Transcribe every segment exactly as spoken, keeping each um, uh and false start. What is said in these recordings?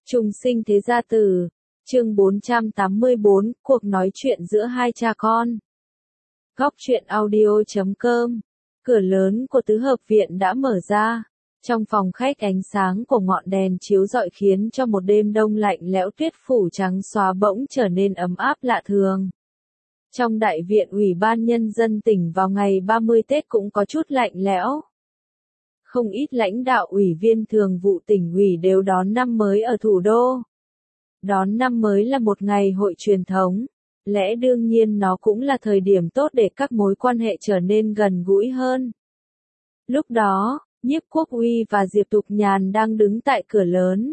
Trùng sinh thế gia tử, chương bốn trăm tám mươi bốn, cuộc nói chuyện giữa hai cha con. Góc truyện audio chấm com. Cửa lớn của tứ hợp viện đã mở ra. Trong phòng khách ánh sáng của ngọn đèn chiếu rọi khiến cho một đêm đông lạnh lẽo tuyết phủ trắng xóa bỗng trở nên ấm áp lạ thường. Trong đại viện Ủy ban Nhân dân tỉnh vào ngày ba mươi Tết cũng có chút lạnh lẽo. Không ít lãnh đạo ủy viên thường vụ tỉnh ủy đều đón năm mới ở thủ đô. Đón năm mới là một ngày hội truyền thống, lẽ đương nhiên nó cũng là thời điểm tốt để các mối quan hệ trở nên gần gũi hơn. Lúc đó, Nhiếp Quốc Uy và Diệp Tục Nhàn đang đứng tại cửa lớn.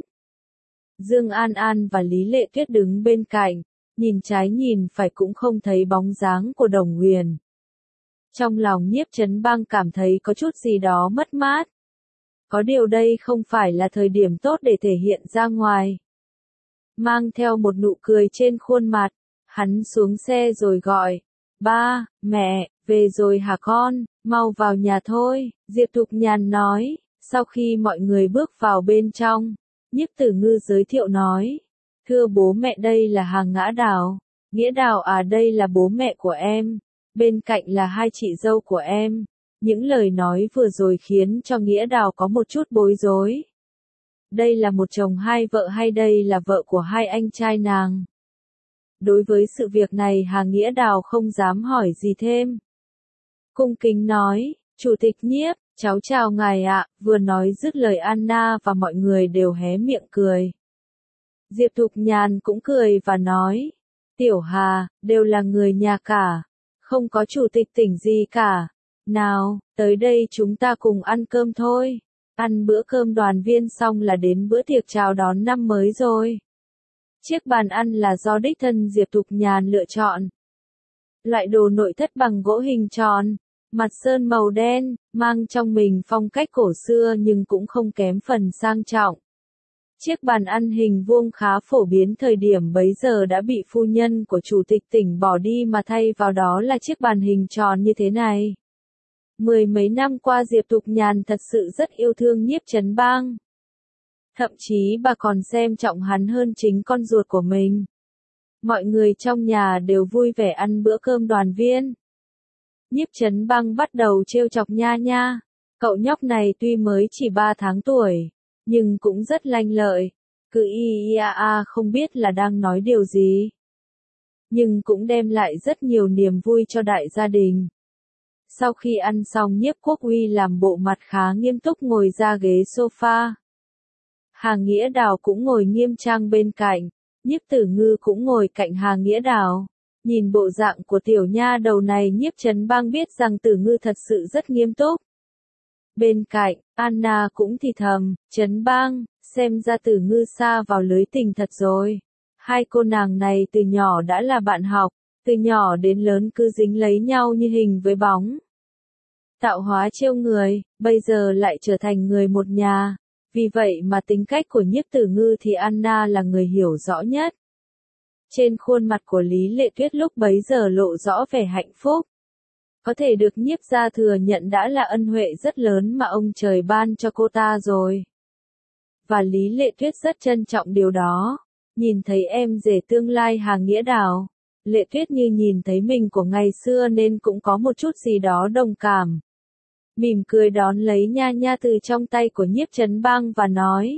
Dương An An và Lý Lệ Tuyết đứng bên cạnh, nhìn trái nhìn phải cũng không thấy bóng dáng của Đồng Huyền. Trong lòng Nhiếp Chấn Bang cảm thấy có chút gì đó mất mát. Có điều đây không phải là thời điểm tốt để thể hiện ra ngoài. Mang theo một nụ cười trên khuôn mặt, hắn xuống xe rồi gọi, ba, mẹ, về rồi hả con, mau vào nhà thôi, Diệp Tục Nhàn nói, sau khi mọi người bước vào bên trong, Nhiếp Tử Ngư giới thiệu nói, thưa bố mẹ đây là Hàng Ngã Đào, Nghĩa Đào à đây là bố mẹ của em, bên cạnh là hai chị dâu của em. Những lời nói vừa rồi khiến cho Nghĩa Đào có một chút bối rối. Đây là một chồng hai vợ hay đây là vợ của hai anh trai nàng? Đối với sự việc này Hàng Nghĩa Đào không dám hỏi gì thêm. Cung kính nói, Chủ tịch Nhiếp, cháu chào ngài ạ, vừa nói dứt lời Anna và mọi người đều hé miệng cười. Diệp Tục Nhàn cũng cười và nói, Tiểu Hà, đều là người nhà cả, không có chủ tịch tỉnh gì cả. Nào, tới đây chúng ta cùng ăn cơm thôi. Ăn bữa cơm đoàn viên xong là đến bữa tiệc chào đón năm mới rồi. Chiếc bàn ăn là do đích thân Diệp Tục Nhàn lựa chọn. Loại đồ nội thất bằng gỗ hình tròn, mặt sơn màu đen, mang trong mình phong cách cổ xưa nhưng cũng không kém phần sang trọng. Chiếc bàn ăn hình vuông khá phổ biến thời điểm bấy giờ đã bị phu nhân của chủ tịch tỉnh bỏ đi mà thay vào đó là chiếc bàn hình tròn như thế này. Mười mấy năm qua Diệp Tục Nhàn thật sự rất yêu thương Nhiếp Chấn Bang. Thậm chí bà còn xem trọng hắn hơn chính con ruột của mình. Mọi người trong nhà đều vui vẻ ăn bữa cơm đoàn viên. Nhiếp Chấn Bang bắt đầu trêu chọc Nha Nha. Cậu nhóc này tuy mới chỉ ba tháng tuổi, nhưng cũng rất lanh lợi. Cứ y y a a không biết là đang nói điều gì. Nhưng cũng đem lại rất nhiều niềm vui cho đại gia đình. Sau khi ăn xong Nhiếp Quốc Uy làm bộ mặt khá nghiêm túc ngồi ra ghế sofa. Hàng Nghĩa Đào cũng ngồi nghiêm trang bên cạnh, Nhiếp Tử Ngư cũng ngồi cạnh Hàng Nghĩa Đào. Nhìn bộ dạng của tiểu nha đầu này Nhiếp Chấn Bang biết rằng Tử Ngư thật sự rất nghiêm túc. Bên cạnh, Anna cũng thì thầm, Chấn Bang, xem ra Tử Ngư sa vào lưới tình thật rồi. Hai cô nàng này từ nhỏ đã là bạn học. Từ nhỏ đến lớn cứ dính lấy nhau như hình với bóng. Tạo hóa trêu người, bây giờ lại trở thành người một nhà. Vì vậy mà tính cách của Nhiếp Tử Ngư thì Anna là người hiểu rõ nhất. Trên khuôn mặt của Lý Lệ Tuyết lúc bấy giờ lộ rõ vẻ hạnh phúc. Có thể được Nhiếp gia thừa nhận đã là ân huệ rất lớn mà ông trời ban cho cô ta rồi. Và Lý Lệ Tuyết rất trân trọng điều đó. Nhìn thấy em rể tương lai Hàng Nghĩa Đào. Lệ Tuyết như nhìn thấy mình của ngày xưa nên cũng có một chút gì đó đồng cảm. Mỉm cười đón lấy Nha Nha từ trong tay của Nhiếp Chấn Bang và nói.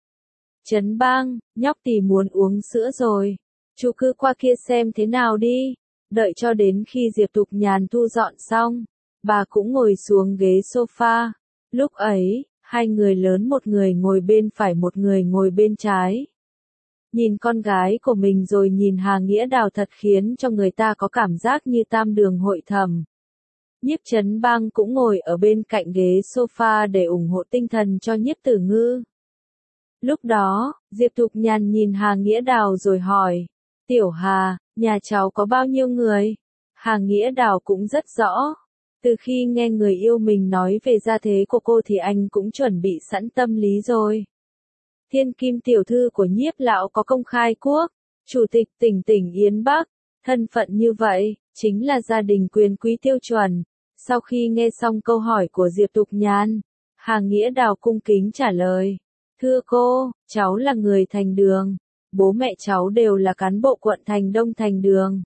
Chấn Bang, nhóc tì muốn uống sữa rồi. Chú cứ qua kia xem thế nào đi. Đợi cho đến khi Diệp Tục Nhàn thu dọn xong, bà cũng ngồi xuống ghế sofa. Lúc ấy, hai người lớn một người ngồi bên phải một người ngồi bên trái. Nhìn con gái của mình rồi nhìn Hàng Nghĩa Đào thật khiến cho người ta có cảm giác như tam đường hội thầm. Nhiếp Chấn Bang cũng ngồi ở bên cạnh ghế sofa để ủng hộ tinh thần cho Nhiếp Tử Ngư. Lúc đó, Diệp Tục Nhàn nhìn Hàng Nghĩa Đào rồi hỏi, Tiểu Hà, nhà cháu có bao nhiêu người? Hàng Nghĩa Đào cũng rất rõ. Từ khi nghe người yêu mình nói về gia thế của cô thì anh cũng chuẩn bị sẵn tâm lý rồi. Thiên kim tiểu thư của Nhiếp lão có công khai quốc, chủ tịch tỉnh tỉnh Yến Bắc, thân phận như vậy, chính là gia đình quyền quý tiêu chuẩn. Sau khi nghe xong câu hỏi của Diệp Tục Nhàn, Hàng Nghĩa Đào cung kính trả lời, Thưa cô, cháu là người Thành Đường. Bố mẹ cháu đều là cán bộ quận Thành Đông Thành Đường.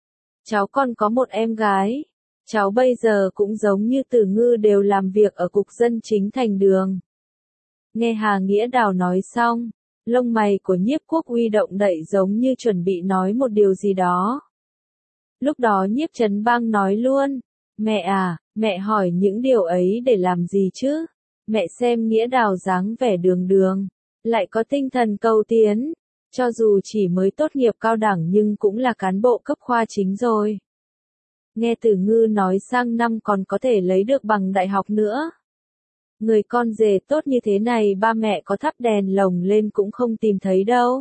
Cháu còn có một em gái. Cháu bây giờ cũng giống như Tử Ngư đều làm việc ở Cục Dân Chính Thành Đường. Nghe Hà Nghĩa Đào nói xong, lông mày của Nhiếp Quốc Uy động đậy giống như chuẩn bị nói một điều gì đó. Lúc đó Nhiếp Trấn Bang nói luôn, mẹ à, mẹ hỏi những điều ấy để làm gì chứ? Mẹ xem Nghĩa Đào dáng vẻ đường đường, lại có tinh thần cầu tiến, cho dù chỉ mới tốt nghiệp cao đẳng nhưng cũng là cán bộ cấp khoa chính rồi. Nghe Tử Ngư nói sang năm còn có thể lấy được bằng đại học nữa. Người con rể tốt như thế này ba mẹ có thắp đèn lồng lên cũng không tìm thấy đâu.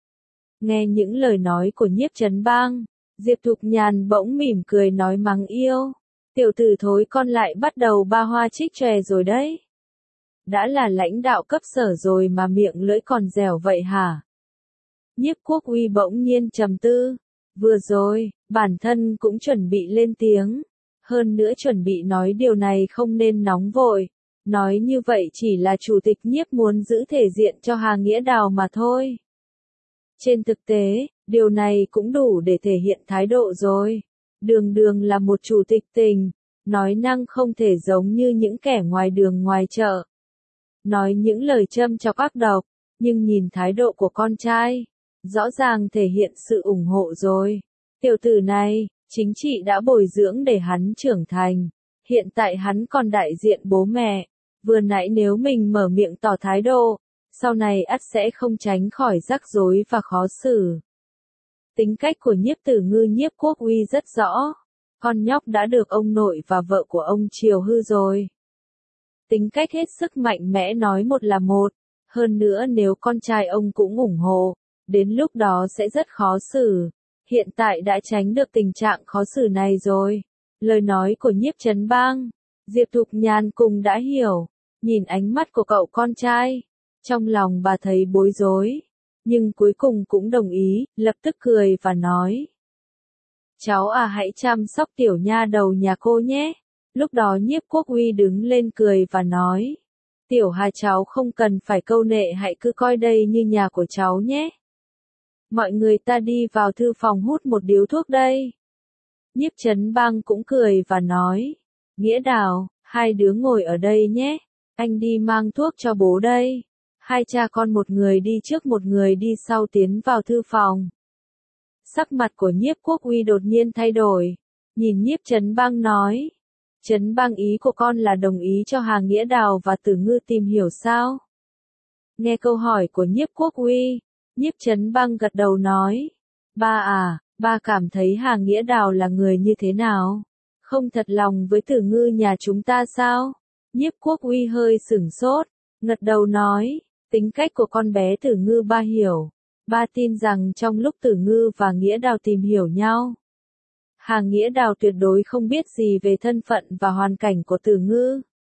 Nghe những lời nói của Nhiếp Trấn Bang, Diệp Thục Nhàn bỗng mỉm cười nói mắng yêu. Tiểu tử thối con lại bắt đầu ba hoa trích chòe rồi đấy. Đã là lãnh đạo cấp sở rồi mà miệng lưỡi còn dẻo vậy hả? Nhiếp Quốc Uy bỗng nhiên trầm tư. Vừa rồi, bản thân cũng chuẩn bị lên tiếng. Hơn nữa chuẩn bị nói điều này không nên nóng vội. Nói như vậy chỉ là chủ tịch Nhiếp muốn giữ thể diện cho Hà Nghĩa Đào mà thôi. Trên thực tế, điều này cũng đủ để thể hiện thái độ rồi. Đường đường là một chủ tịch tỉnh, nói năng không thể giống như những kẻ ngoài đường ngoài chợ. Nói những lời châm chọc ác độc, nhưng nhìn thái độ của con trai, rõ ràng thể hiện sự ủng hộ rồi. Tiểu tử này, chính trị đã bồi dưỡng để hắn trưởng thành. Hiện tại hắn còn đại diện bố mẹ. Vừa nãy nếu mình mở miệng tỏ thái độ, sau này ắt sẽ không tránh khỏi rắc rối và khó xử. Tính cách của Nhiếp Tử Ngư Nhiếp Quốc Uy rất rõ. Con nhóc đã được ông nội và vợ của ông chiều hư rồi. Tính cách hết sức mạnh mẽ nói một là một. Hơn nữa nếu con trai ông cũng ủng hộ, đến lúc đó sẽ rất khó xử. Hiện tại đã tránh được tình trạng khó xử này rồi. Lời nói của Nhiếp Trấn Bang, Diệp Thục Nhàn cùng đã hiểu. Nhìn ánh mắt của cậu con trai, trong lòng bà thấy bối rối, nhưng cuối cùng cũng đồng ý, lập tức cười và nói. Cháu à hãy chăm sóc tiểu nha đầu nhà cô nhé. Lúc đó Nhiếp Quốc Uy đứng lên cười và nói. Tiểu Hà cháu không cần phải câu nệ hãy cứ coi đây như nhà của cháu nhé. Mọi người ta đi vào thư phòng hút một điếu thuốc đây. Nhiếp Trấn Bang cũng cười và nói. Nghĩa Đào, hai đứa ngồi ở đây nhé. Anh đi mang thuốc cho bố đây. Hai cha con một người đi trước một người đi sau tiến vào thư phòng. Sắc mặt của Nhiếp Quốc Uy đột nhiên thay đổi. Nhìn Nhiếp Trấn Bang nói. Trấn Bang ý của con là đồng ý cho Hà Nghĩa Đào và Tử Ngư tìm hiểu sao? Nghe câu hỏi của Nhiếp Quốc Uy, Nhiếp Trấn Bang gật đầu nói. Ba à, ba cảm thấy Hà Nghĩa Đào là người như thế nào? Không thật lòng với Tử Ngư nhà chúng ta sao? Nhiếp Quốc Uy hơi sửng sốt, ngật đầu nói, tính cách của con bé Tử Ngư ba hiểu. Ba tin rằng trong lúc Tử Ngư và Nghĩa Đào tìm hiểu nhau, Hà Nghĩa Đào tuyệt đối không biết gì về thân phận và hoàn cảnh của Tử Ngư.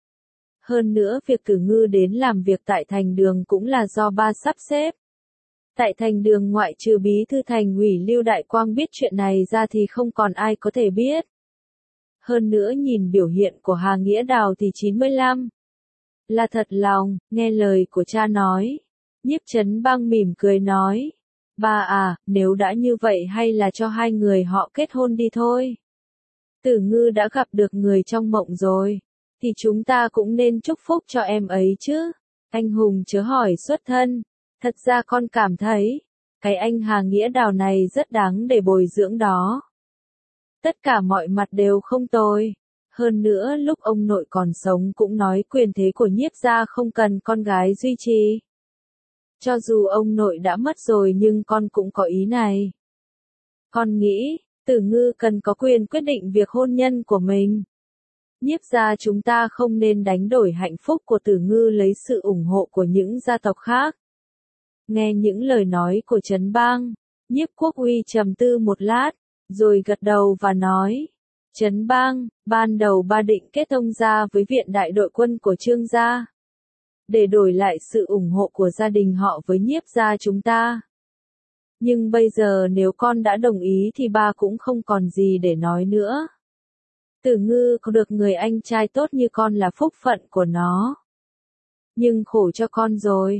Hơn nữa việc Tử Ngư đến làm việc tại Thành Đường cũng là do ba sắp xếp. Tại Thành Đường ngoại trừ bí thư thành ủy Lưu Đại Quang biết chuyện này ra thì không còn ai có thể biết. Hơn nữa nhìn biểu hiện của Hà Nghĩa Đào thì chín mươi lăm. Là thật lòng, nghe lời của cha nói. Nhiếp Trấn Bang mỉm cười nói. Ba à, nếu đã như vậy hay là cho hai người họ kết hôn đi thôi. Tử Ngư đã gặp được người trong mộng rồi, thì chúng ta cũng nên chúc phúc cho em ấy chứ. Anh hùng chớ hỏi xuất thân. Thật ra con cảm thấy, cái anh Hà Nghĩa Đào này rất đáng để bồi dưỡng đó. Tất cả mọi mặt đều không tồi. Hơn nữa lúc ông nội còn sống cũng nói quyền thế của Nhiếp gia không cần con gái duy trì. Cho dù ông nội đã mất rồi nhưng con cũng có ý này. Con nghĩ, Tử Ngư cần có quyền quyết định việc hôn nhân của mình. Nhiếp gia chúng ta không nên đánh đổi hạnh phúc của Tử Ngư lấy sự ủng hộ của những gia tộc khác. Nghe những lời nói của Trấn Bang, Nhiếp Quốc Uy trầm tư một lát, rồi gật đầu và nói. Trấn Bang, ban đầu ba định kết thông gia với viện đại đội quân của Trương gia, để đổi lại sự ủng hộ của gia đình họ với Nhiếp gia chúng ta. Nhưng bây giờ nếu con đã đồng ý thì ba cũng không còn gì để nói nữa. Tử Ngư có được người anh trai tốt như con là phúc phận của nó. Nhưng khổ cho con rồi,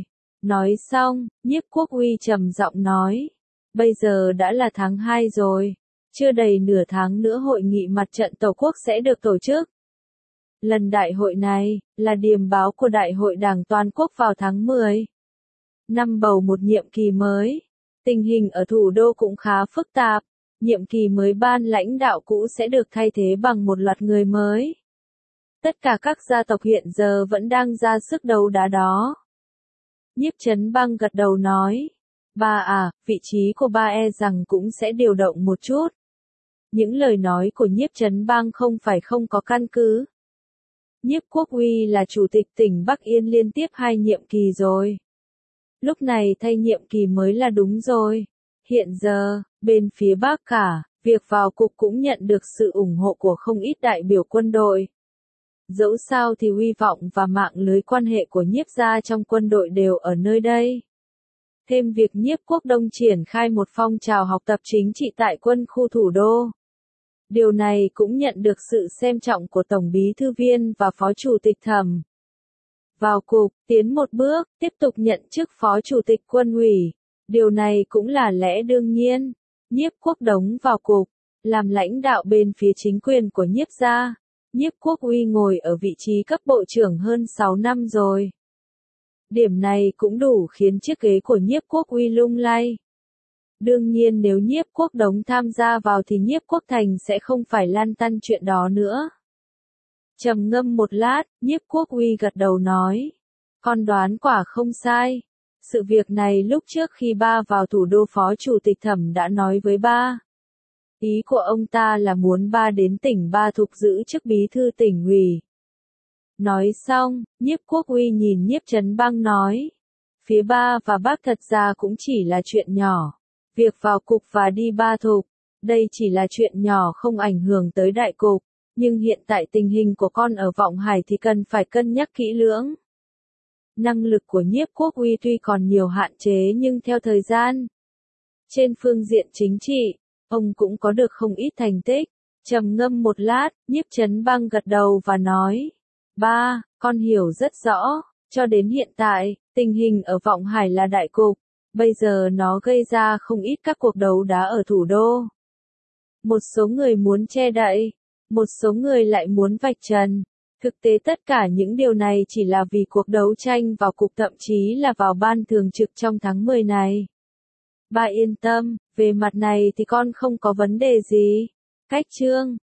Nói xong, Nhiếp Quốc Uy trầm giọng nói. Bây giờ đã là tháng hai rồi. Chưa đầy nửa tháng nữa hội nghị mặt trận Tổ quốc sẽ được tổ chức. Lần đại hội này, là điềm báo của Đại hội Đảng Toàn quốc vào tháng mười. Năm bầu một nhiệm kỳ mới. Tình hình ở thủ đô cũng khá phức tạp. Nhiệm kỳ mới ban lãnh đạo cũ sẽ được thay thế bằng một loạt người mới. Tất cả các gia tộc hiện giờ vẫn đang ra sức đấu đá đó. Nhiếp Chấn Bang gật đầu nói. Ba à, vị trí của ba e rằng cũng sẽ điều động một chút. Những lời nói của Nhiếp Chấn Bang không phải không có căn cứ. Nhiếp Quốc Uy là chủ tịch tỉnh Bắc Yên liên tiếp hai nhiệm kỳ rồi. Lúc này thay nhiệm kỳ mới là đúng rồi. Hiện giờ, bên phía Bắc cả, việc vào cục cũng nhận được sự ủng hộ của không ít đại biểu quân đội. Dẫu sao thì uy vọng và mạng lưới quan hệ của Nhiếp gia trong quân đội đều ở nơi đây. Thêm việc Nhiếp Quốc Đông triển khai một phong trào học tập chính trị tại quân khu thủ đô. Điều này cũng nhận được sự xem trọng của Tổng bí thư viên và Phó Chủ tịch Thẩm. Vào cục, tiến một bước, tiếp tục nhận chức Phó Chủ tịch Quân ủy. Điều này cũng là lẽ đương nhiên. Nhiếp Quốc Đống vào cục, làm lãnh đạo bên phía chính quyền của Nhiếp gia. Nhiếp Quốc Uy ngồi ở vị trí cấp bộ trưởng hơn sáu năm rồi. Điểm này cũng đủ khiến chiếc ghế của Nhiếp Quốc Uy lung lay. Đương nhiên nếu Nhiếp Quốc Đống tham gia vào thì Nhiếp Quốc Thành sẽ không phải lan tăn chuyện đó nữa. Trầm ngâm một lát, Nhiếp Quốc Uy gật đầu nói. Con đoán quả không sai. Sự việc này lúc trước khi ba vào thủ đô Phó Chủ tịch Thẩm đã nói với ba. Ý của ông ta là muốn ba đến tỉnh Ba Thục giữ chức bí thư tỉnh ủy. Nói xong, Nhiếp Quốc Uy nhìn Nhiếp Chấn Bang nói. Phía ba và bác thật ra cũng chỉ là chuyện nhỏ. Việc vào cục và đi Ba Thục, đây chỉ là chuyện nhỏ không ảnh hưởng tới đại cục. Nhưng hiện tại tình hình của con ở Vọng Hải thì cần phải cân nhắc kỹ lưỡng. Năng lực của Nhiếp Quốc Uy tuy còn nhiều hạn chế nhưng theo thời gian. Trên phương diện chính trị, ông cũng có được không ít thành tích. Trầm ngâm một lát, Nhiếp Chấn Bang gật đầu và nói. Ba, con hiểu rất rõ, cho đến hiện tại, tình hình ở Vọng Hải là đại cục. Bây giờ nó gây ra không ít các cuộc đấu đá ở thủ đô. Một số người muốn che đậy, một số người lại muốn vạch trần. Thực tế tất cả những điều này chỉ là vì cuộc đấu tranh vào cục thậm chí là vào ban thường trực trong tháng mười này. Ba yên tâm, về mặt này thì con không có vấn đề gì. Cách chương